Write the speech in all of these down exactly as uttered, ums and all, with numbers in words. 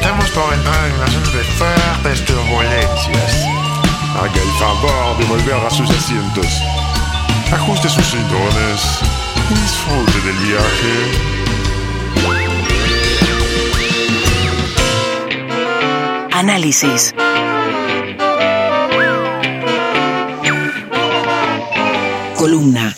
Estamos por entrar en una zona de fuertes turbulencias. Haga el favor de volver a sus asientos. Ajuste sus cinturones y disfrute del viaje. Análisis. Columna.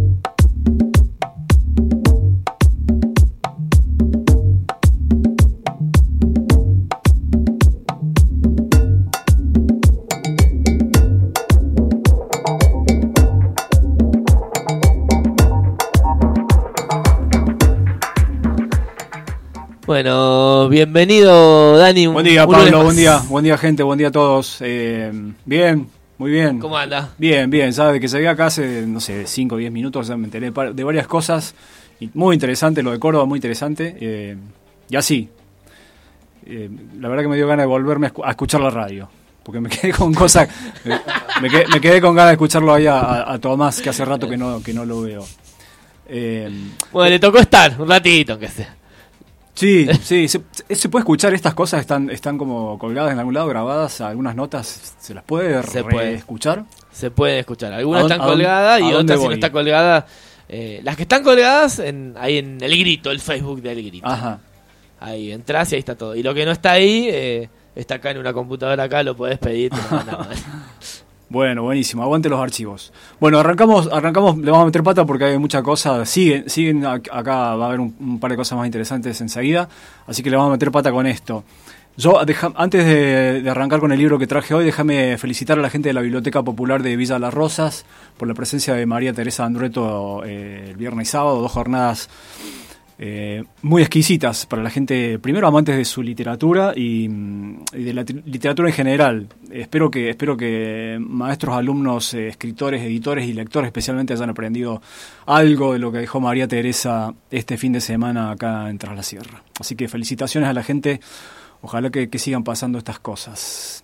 Bueno, bienvenido Dani. Buen día Pablo, buen día, buen día gente, buen día a todos. Eh, bien, muy bien. ¿Cómo anda? Bien, bien, sabe que llegué acá hace, no sé, cinco o diez minutos, ya me enteré de varias cosas. Y muy interesante, lo de Córdoba, muy interesante. Eh, y así, eh, la verdad que me dio ganas de volverme a, escu- a escuchar la radio. Porque me quedé con cosas, eh, me, quedé, me quedé con ganas de escucharlo ahí a, a, a Tomás, que hace rato que no, que no lo veo. Eh, Bueno, le tocó estar un ratito, aunque sea. Sí, sí, se, se puede escuchar estas cosas, están están como colgadas en algún lado, grabadas, algunas notas, ¿se las puede Se puede. escuchar? Se puede escuchar. Algunas ¿A dónde- están a dónde- colgadas y a dónde otras si no voy? está colgada. Eh, las que están colgadas, en, ahí en El Grito, el Facebook de El Grito. Ajá. Ahí entras y ahí está todo. Y lo que no está ahí, eh, está acá en una computadora acá, lo podés pedir. Te lo mandamos. Bueno, buenísimo, aguante los archivos. Bueno, arrancamos, arrancamos, le vamos a meter pata porque hay mucha cosa, siguen, siguen ac- acá, va a haber un, un par de cosas más interesantes enseguida, así que le vamos a meter pata con esto. Yo, deja, antes de, de arrancar con el libro que traje hoy, déjame felicitar a la gente de la Biblioteca Popular de Villa Las Rosas por la presencia de María Teresa Andrueto eh, el viernes y sábado, dos jornadas Eh, muy exquisitas para la gente, primero amantes de su literatura y, y de la tri- literatura en general. Espero que espero que maestros, alumnos, eh, escritores, editores y lectores especialmente hayan aprendido algo de lo que dejó María Teresa este fin de semana acá en Tras la Sierra. Así que felicitaciones a la gente, ojalá que, que sigan pasando estas cosas.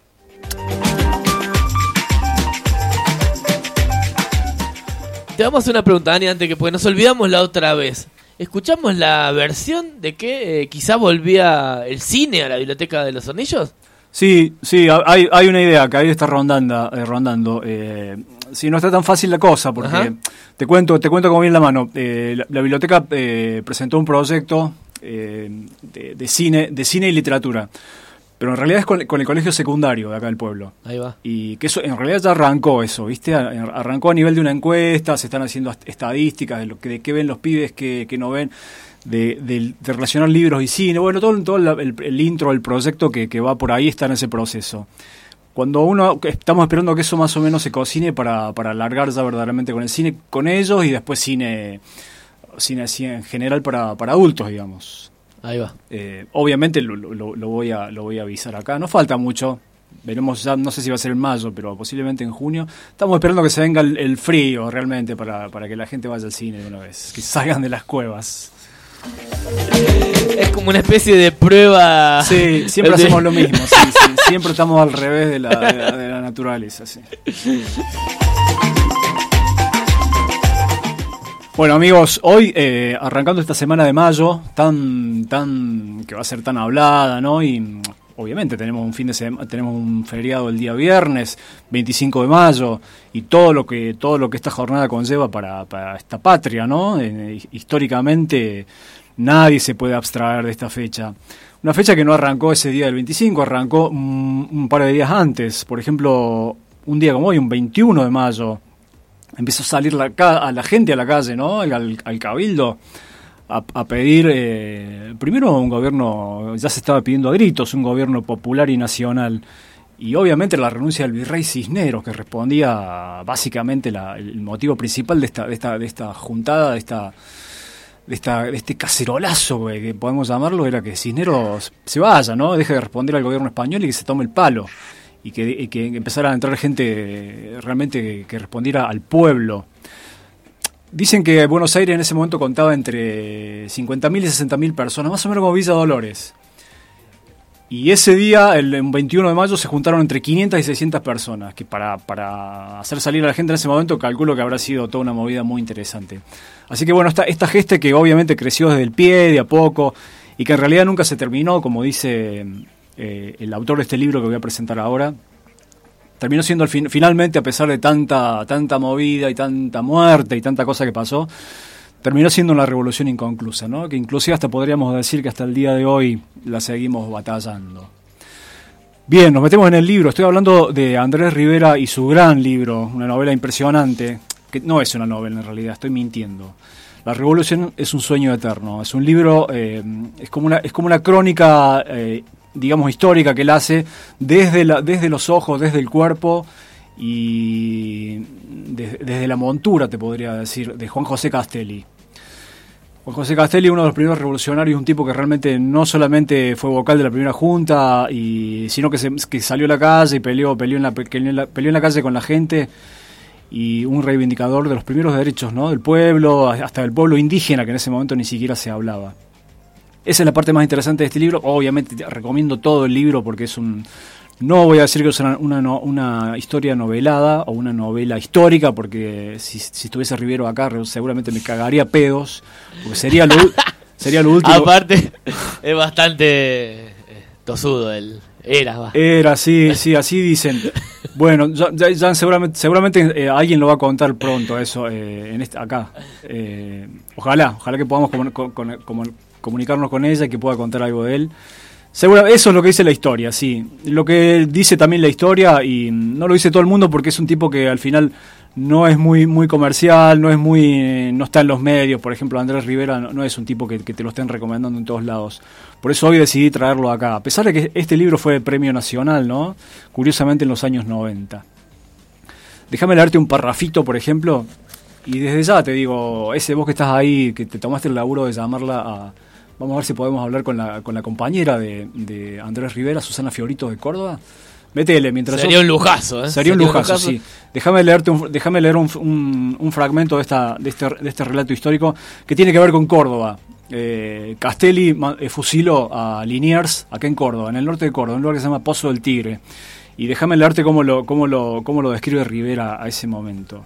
Te vamos a hacer una pregunta, Dani, antes que porque nos olvidamos la otra vez. ¿Escuchamos la versión de que eh, quizá volvía el cine a la Biblioteca de los Hornillos? Sí, sí, hay, hay una idea que ahí está rondando. Eh, rondando. Eh, sí, no está tan fácil la cosa, porque Ajá. te cuento te cuento como viene la mano. Eh, la, la biblioteca eh, presentó un proyecto eh, de, de cine de cine y literatura, pero en realidad es con, con el colegio secundario de acá del pueblo. Ahí va. Y que eso en realidad ya arrancó eso, ¿viste? Arrancó a nivel de una encuesta, se están haciendo estadísticas de lo que de qué ven los pibes, qué, qué no ven. De, de, de relacionar libros y cine, bueno, todo, todo el, el, el intro, el proyecto que, que va por ahí está en ese proceso. Cuando uno, estamos esperando que eso más o menos se cocine para, para alargar ya verdaderamente con el cine, con ellos y después cine, cine así en general para, para adultos, digamos. Ahí va. Eh, obviamente lo, lo, lo, voy a, lo voy a avisar acá, no falta mucho. Veremos ya, no sé si va a ser en mayo, pero posiblemente en junio. Estamos esperando que se venga el, el frío realmente para, para que la gente vaya al cine de una vez, que salgan de las cuevas. Es como una especie de prueba. Sí, siempre de... hacemos lo mismo, sí, sí, siempre estamos al revés de la, de la, de la naturaleza. Sí. Bueno amigos, hoy eh, arrancando esta semana de mayo, tan, tan, que va a ser tan hablada, ¿no? Y obviamente tenemos un fin de semana, tenemos un feriado el día viernes, veinticinco de mayo, y todo lo que, todo lo que esta jornada conlleva para, para esta patria, ¿no? Eh, históricamente nadie se puede abstraer de esta fecha. Una fecha que no arrancó ese día del veinticinco, arrancó un, un par de días antes. Por ejemplo, un día como hoy, un veintiuno de mayo, empezó a salir la, a la gente a la calle, ¿no? Al, al cabildo, a, a pedir, eh, primero un gobierno, ya se estaba pidiendo a gritos, un gobierno popular y nacional. Y obviamente la renuncia del virrey Cisneros, que respondía básicamente la, el motivo principal de esta, de esta, de esta juntada, de esta... De, esta, de este cacerolazo, güey, que podemos llamarlo, era que Cisneros se vaya, ¿no? Deje de responder al gobierno español y que se tome el palo. Y que, y que empezara a entrar gente realmente que, que respondiera al pueblo. Dicen que Buenos Aires en ese momento contaba entre cincuenta mil y sesenta mil personas, más o menos como Villa Dolores. Y ese día, el veintiuno de mayo, se juntaron entre quinientas y seiscientas personas, que para, para hacer salir a la gente en ese momento calculo que habrá sido toda una movida muy interesante. Así que bueno, esta, esta gesta que obviamente creció desde el pie, de a poco, y que en realidad nunca se terminó, como dice eh, el autor de este libro que voy a presentar ahora. Terminó siendo el fin, finalmente, a pesar de tanta, tanta movida y tanta muerte y tanta cosa que pasó, terminó siendo una revolución inconclusa, ¿no? Que inclusive hasta podríamos decir que hasta el día de hoy la seguimos batallando. Bien, nos metemos en el libro. Estoy hablando de Andrés Rivera y su gran libro, una novela impresionante, que no es una novela en realidad, estoy mintiendo. La revolución es un sueño eterno. Es un libro, eh, es como una, es como una crónica, eh, digamos, histórica que él hace desde, la, desde los ojos, desde el cuerpo y de, desde la montura, te podría decir, de Juan José Castelli. Juan José Castelli, uno de los primeros revolucionarios, un tipo que realmente no solamente fue vocal de la primera junta, y, sino que, se, que salió a la calle y peleó, peleó, en la, peleó, en la, peleó en la calle con la gente, y un reivindicador de los primeros derechos, ¿no? Del pueblo, hasta del pueblo indígena, que en ese momento ni siquiera se hablaba. Esa es la parte más interesante de este libro. Obviamente recomiendo todo el libro porque es un... No voy a decir que es una, una, una historia novelada o una novela histórica, porque si, si estuviese Rivero acá seguramente me cagaría pedos, porque sería lo, sería lo último. Aparte, es bastante eh, tosudo él. Era, va. Era, sí, sí, así dicen. Bueno, ya, ya, ya seguramente, seguramente eh, alguien lo va a contar pronto eso eh, en este, acá. Eh, ojalá, ojalá que podamos comun, con, con, con, comunicarnos con ella y que pueda contar algo de él. Seguro, eso es lo que dice la historia, sí. Lo que dice también la historia, y no lo dice todo el mundo porque es un tipo que al final no es muy muy comercial, no es muy no está en los medios. Por ejemplo, Andrés Rivera no, no es un tipo que, que te lo estén recomendando en todos lados. Por eso hoy decidí traerlo acá. A pesar de que este libro fue premio nacional, ¿no? Curiosamente en los años noventa. Déjame leerte un parrafito, por ejemplo, y desde ya te digo, ese vos que estás ahí, que te tomaste el laburo de llamarla a... Vamos a ver si podemos hablar con la con la compañera de, de Andrés Rivera, Susana Fiorito de Córdoba. Métele mientras Sería yo, un lujazo, ¿eh? Sería, sería un lujazo, lujazo, sí. Déjame leerte un, déjame leer un, un, un fragmento de esta de este de este relato histórico que tiene que ver con Córdoba. Eh, Castelli eh, fusiló a Liniers acá en Córdoba, en el norte de Córdoba, en un lugar que se llama Pozo del Tigre. Y déjame leerte cómo lo cómo lo cómo lo describe Rivera a ese momento.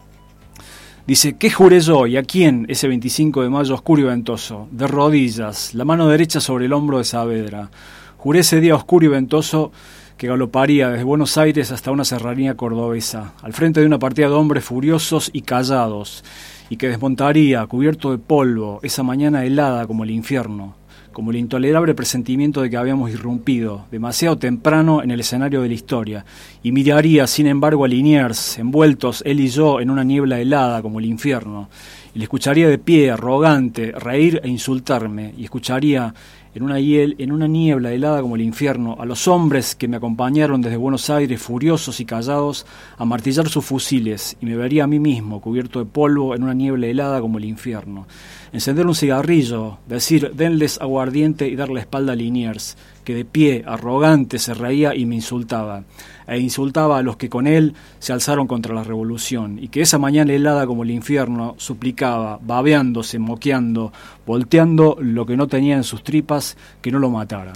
Dice, ¿qué juré yo y a quién ese veinticinco de mayo oscuro y ventoso? De rodillas, la mano derecha sobre el hombro de Saavedra. Juré ese día oscuro y ventoso que galoparía desde Buenos Aires hasta una serranía cordobesa, al frente de una partida de hombres furiosos y callados, y que desmontaría, cubierto de polvo, esa mañana helada como el infierno, como el intolerable presentimiento de que habíamos irrumpido, demasiado temprano, en el escenario de la historia, y miraría, sin embargo, a Liniers, envueltos, él y yo, en una niebla helada como el infierno, y le escucharía de pie, arrogante, reír e insultarme, y escucharía, en una, hiel, en una niebla helada como el infierno, a los hombres que me acompañaron desde Buenos Aires, furiosos y callados, a martillar sus fusiles, y me vería a mí mismo, cubierto de polvo, en una niebla helada como el infierno. Encender un cigarrillo, decir, denles aguardiente y dar la espalda a Liniers, que de pie, arrogante, se reía y me insultaba, e insultaba a los que con él se alzaron contra la revolución, y que esa mañana helada como el infierno suplicaba, babeándose, moqueando, volteando lo que no tenía en sus tripas, que no lo mataran.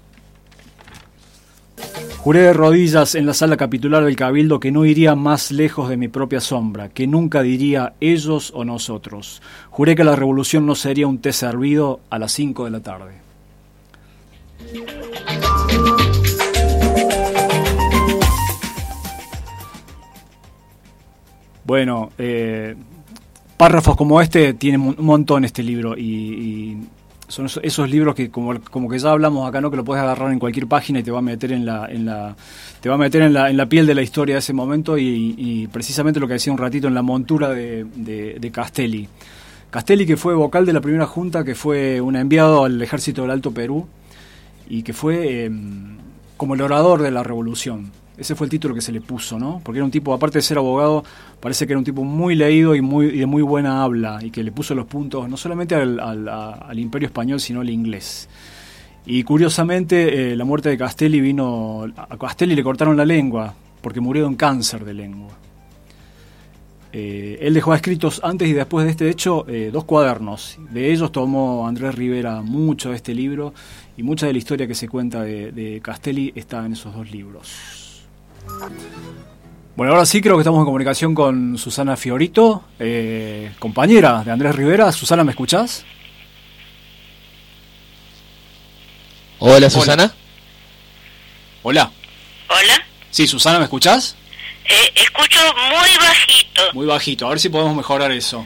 Juré de rodillas en la sala capitular del Cabildo que no iría más lejos de mi propia sombra, que nunca diría ellos o nosotros. Juré que la revolución no sería un té servido a las cinco de la tarde. Bueno, eh, párrafos como este tienen un montón este libro, y... y son esos, esos libros que como, como que ya hablamos acá, ¿no? Que lo puedes agarrar en cualquier página y te va a meter en la, en la, te va a meter en la, en la piel de la historia de ese momento, y, y precisamente lo que decía un ratito, en la montura de, de, de Castelli. Castelli, que fue vocal de la primera junta, que fue un enviado al ejército del Alto Perú y que fue eh, como el orador de la revolución. Ese fue el título que se le puso, ¿no? Porque era un tipo, aparte de ser abogado, parece que era un tipo muy leído y muy y de muy buena habla, y que le puso los puntos no solamente al, al, al Imperio Español, sino al inglés. Y curiosamente, eh, la muerte de Castelli vino... A Castelli le cortaron la lengua, porque murió de un cáncer de lengua. Eh, él dejó escritos antes y después de este hecho eh, dos cuadernos. De ellos tomó Andrés Rivera mucho de este libro, y mucha de la historia que se cuenta de, de Castelli está en esos dos libros. Bueno, ahora sí creo que estamos en comunicación con Susana Fiorito, eh, compañera de Andrés Rivera. Susana, ¿me escuchás? Hola, Susana. Hola. Hola. Sí, Susana, ¿me escuchás? Eh, escucho muy bajito. Muy bajito, a ver si podemos mejorar eso.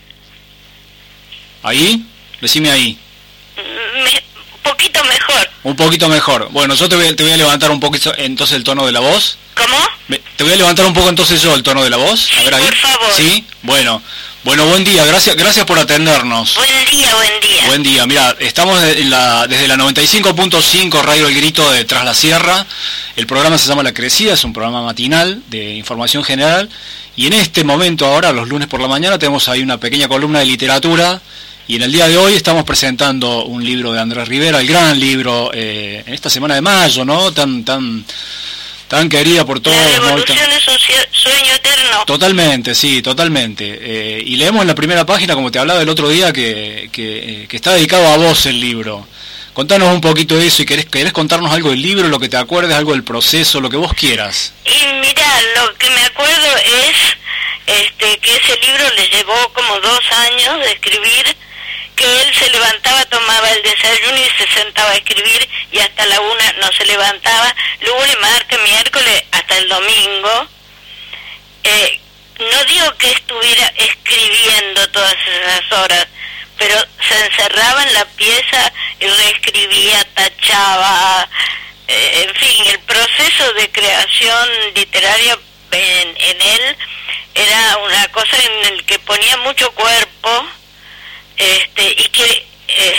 ¿Ahí? Decime ahí. Me, un poquito mejor. Un poquito mejor. Bueno, yo te voy, te voy a levantar un poquito entonces el tono de la voz. ¿Cómo? Me, te voy a levantar un poco entonces yo el tono de la voz. A Sí, ver ahí. por favor. Sí, bueno. Bueno, buen día, gracias gracias por atendernos. Buen día, buen día. Buen día, mira, estamos en la, desde la noventa y cinco punto cinco Radio El Grito de Tras la Sierra. El programa se llama La Crecida, es un programa matinal de información general. Y en este momento ahora, los lunes por la mañana, tenemos ahí una pequeña columna de literatura. Y en el día de hoy estamos presentando un libro de Andrés Rivera, el gran libro, eh, en esta semana de mayo, ¿no? Tan, tan, tan querida por todos. La ¿no? revolución Tan... es un sueño eterno. Totalmente, sí, totalmente. Eh, y leemos en la primera página, como te hablaba el otro día, que, que, que está dedicado a vos el libro. Contanos un poquito de eso y querés, querés contarnos algo del libro, lo que te acuerdes, algo del proceso, lo que vos quieras. Y mira, lo que me acuerdo es este, que ese libro le llevó como dos años de escribir, que él se levantaba, tomaba el desayuno y se sentaba a escribir y hasta la una no se levantaba, lunes, martes, miércoles, hasta el domingo. Eh, no digo que estuviera escribiendo todas esas horas, pero se encerraba en la pieza y reescribía, tachaba, eh, en fin, el proceso de creación literaria en, en él era una cosa en el que ponía mucho cuerpo, este y que eh,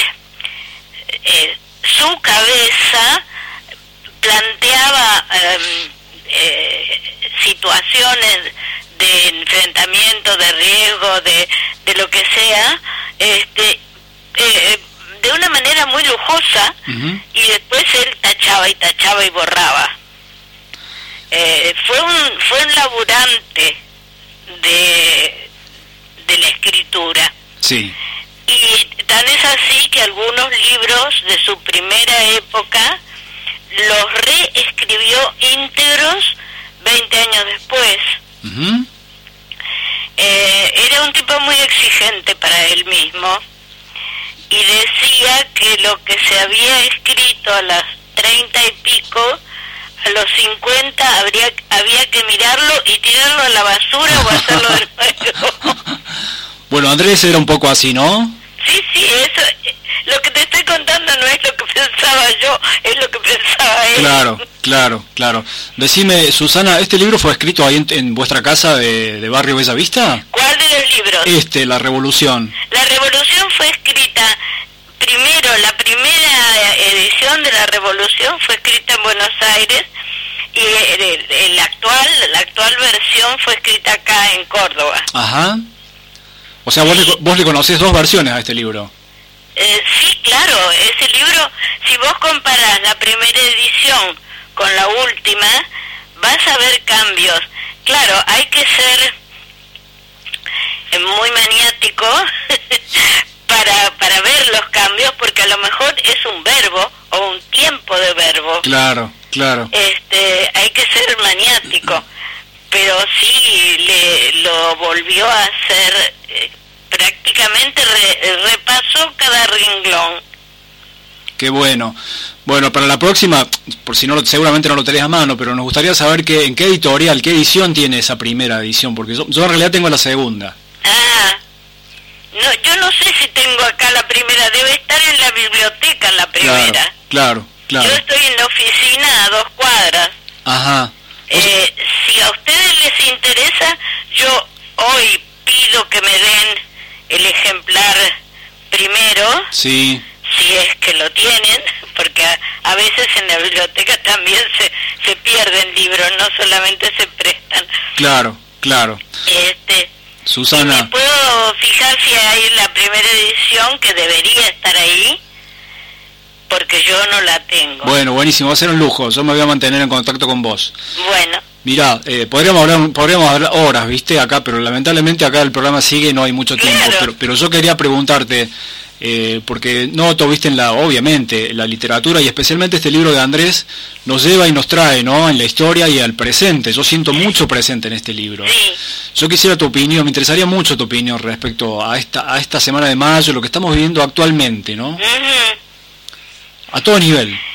eh, su cabeza planteaba eh, eh, situaciones de enfrentamiento, de riesgo, de, de lo que sea, este eh, de una manera muy lujosa. Uh-huh. Y después él tachaba y tachaba y borraba. Eh, fue un fue un laburante de de la escritura. Sí. Y tan es así que algunos libros de su primera época los reescribió íntegros veinte años después. Uh-huh. Eh, era un tipo muy exigente para él mismo y decía que lo que se había escrito a las treinta y pico, a los cincuenta habría, había que mirarlo y tirarlo a la basura o hacerlo del fuego. Bueno, Andrés era un poco así, ¿no? Sí, sí, eso, lo que te estoy contando no es lo que pensaba yo, es lo que pensaba él. Claro, claro, claro. Decime, Susana, ¿este libro fue escrito ahí en, en vuestra casa de, de Barrio Bella Vista? ¿Cuál de los libros? Este, La Revolución. La Revolución fue escrita, primero, la primera edición de La Revolución fue escrita en Buenos Aires y el, el, el actual, la actual versión fue escrita acá en Córdoba. Ajá. O sea, vos, sí. le, vos le conocés dos versiones a este libro. Eh, sí, claro, ese libro, si vos comparás la primera edición con la última, vas a ver cambios. Claro, hay que ser muy maniático para, para ver los cambios, porque a lo mejor es un verbo o un tiempo de verbo. Claro, claro. Este, hay que ser maniático. Pero sí, le, lo volvió a hacer, eh, prácticamente re, repasó cada renglón. Qué bueno. Bueno, para la próxima, por si no lo, seguramente no lo tenés a mano, pero nos gustaría saber que, en qué editorial, qué edición tiene esa primera edición, porque yo, yo en realidad tengo la segunda. Ah, no, yo no sé si tengo acá la primera, debe estar en la biblioteca la primera. Claro, claro, claro. Yo estoy en la oficina a dos cuadras. Ajá. Eh, si a ustedes les interesa, yo hoy pido que me den el ejemplar primero, sí, si es que lo tienen, porque a, a veces en la biblioteca también se, se pierden libros, no solamente se prestan. Claro, claro. Este, Susana. ¿y me puedo fijar si hay la primera edición, que debería estar ahí? Porque yo no la tengo. Bueno, buenísimo, va a ser un lujo. Yo me voy a mantener en contacto con vos. Bueno. Mirá, eh, podríamos hablar podríamos hablar horas, ¿viste? Acá, pero lamentablemente acá el programa sigue y no hay mucho tiempo. Claro. Pero, pero yo quería preguntarte, eh, porque noto, ¿viste? En la, obviamente, la literatura y especialmente este libro de Andrés nos lleva y nos trae, ¿no? En la historia y al presente. Yo siento mucho presente en este libro. Sí. Yo quisiera tu opinión, me interesaría mucho tu opinión respecto a esta a esta semana de mayo, lo que estamos viviendo actualmente, ¿no? Uh-huh. A todo nivel.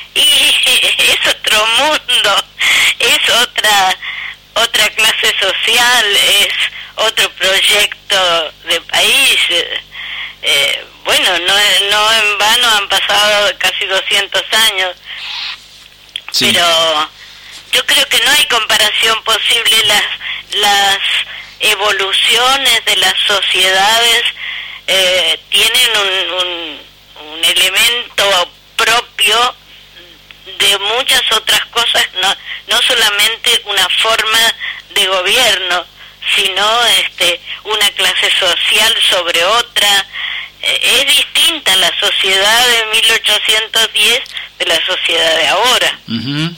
otro mundo, es otra otra clase social, es otro proyecto de país. Eh, bueno, no, no en vano han pasado casi doscientos años, sí. Pero yo creo que no hay comparación posible. Las las evoluciones de las sociedades eh, tienen un, un, un elemento propio de muchas otras cosas, no no solamente una forma de gobierno, sino este una clase social sobre otra. Eh, es distinta la sociedad de mil ochocientos diez de la sociedad de ahora. Uh-huh.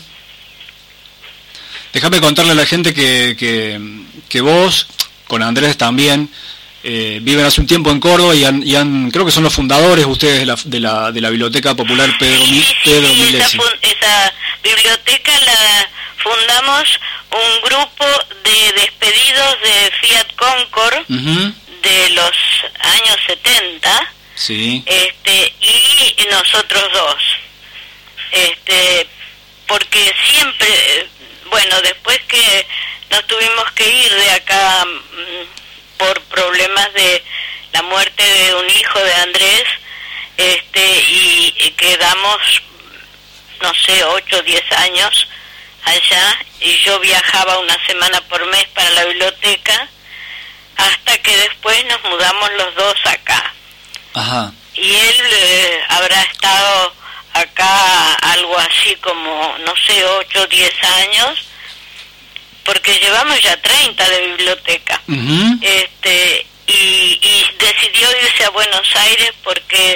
Déjame contarle a la gente que, que, que vos, con Andrés también, eh, viven hace un tiempo en Córdoba y han, y han creo que son los fundadores ustedes de la, de la, de la Biblioteca Popular Pedro, sí, sí, Pedro sí, Milesi. Esa, esa biblioteca la fundamos un grupo de despedidos de Fiat Concord, uh-huh, de los años setenta, sí, este, y nosotros dos, este, porque siempre, bueno, después que nos tuvimos que ir de acá por problemas de la muerte de un hijo de Andrés, este, y quedamos, no sé, ocho o diez años allá, y yo viajaba una semana por mes para la biblioteca, hasta que después nos mudamos los dos acá. Ajá. Y él eh, habrá estado acá algo así como, no sé, ocho o diez años, porque llevamos ya treinta de biblioteca. Uh-huh. Este, y, y decidió irse a Buenos Aires porque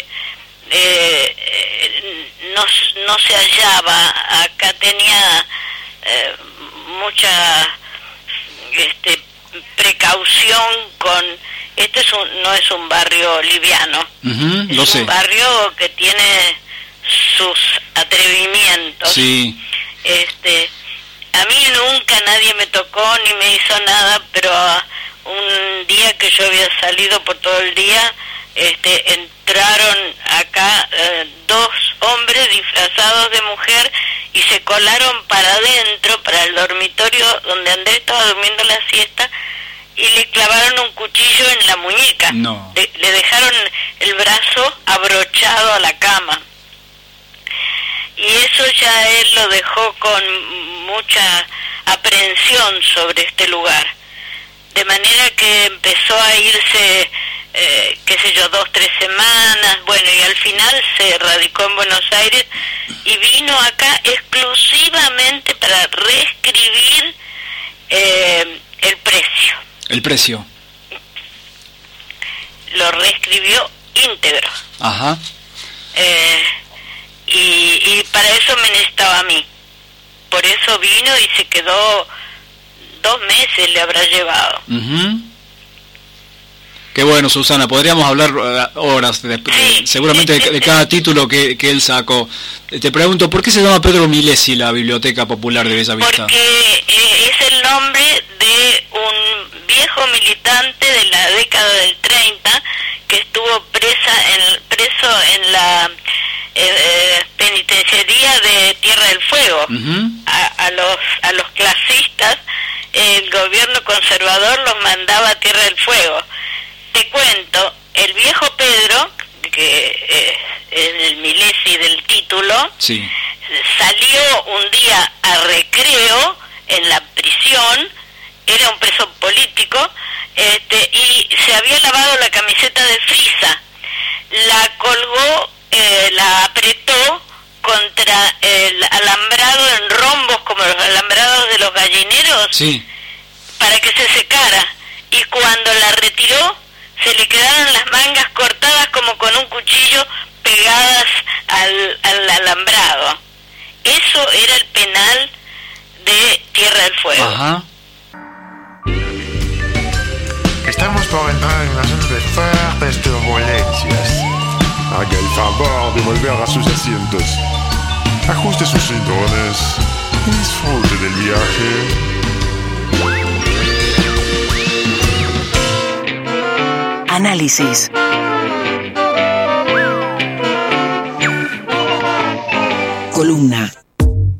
eh, no, no se hallaba. Acá tenía eh, mucha este, precaución con... Este es un, no es un barrio liviano. Uh-huh, es un sé. barrio que tiene sus atrevimientos. Sí. Este, a mí nunca nadie me tocó ni me hizo nada, pero un día que yo había salido por todo el día, este, entraron acá eh, dos hombres disfrazados de mujer y se colaron para adentro, para el dormitorio donde Andrés estaba durmiendo la siesta, y le clavaron un cuchillo en la muñeca. No. Le, le dejaron el brazo abrochado a la cama. Y eso ya él lo dejó con mucha aprehensión sobre este lugar. De manera que empezó a irse, eh, qué sé yo, dos, tres semanas, bueno, y al final se radicó en Buenos Aires y vino acá exclusivamente para reescribir eh, el precio. El precio. Lo reescribió íntegro. Ajá. Eh, y, y para eso me necesitaba a mí. Por eso vino y se quedó dos meses, le habrá llevado. Uh-huh. Qué bueno, Susana, podríamos hablar uh, horas, de, sí. de, seguramente de, de cada título que, que él sacó. Te pregunto, ¿por qué se llama Pedro Milesi la Biblioteca Popular de Bellavista? Porque eh, es el nombre de un viejo militante de la década del treinta que estuvo presa en, preso en la eh, penitenciaría de Tierra del Fuego. Uh-huh. a, a los a los clasistas el gobierno conservador los mandaba a Tierra del Fuego. Te cuento, el viejo Pedro, que eh, es el Milesi del título, sí, salió un día a recreo en la prisión, era un preso político, este, y se había lavado la camiseta de frisa, la colgó, eh, la apretó contra el alambrado en rombos, como los alambrados de los gallineros, sí, para que se secara, y cuando la retiró, se le quedaron las mangas cortadas como con un cuchillo pegadas al, al alambrado. Eso era el penal de Tierra del Fuego. Ajá. Estamos por entrar en una zona de fuertes turbulencias. Haga el favor de volver a sus asientos. Ajuste sus cinturones y disfrute del viaje. Análisis. Columna.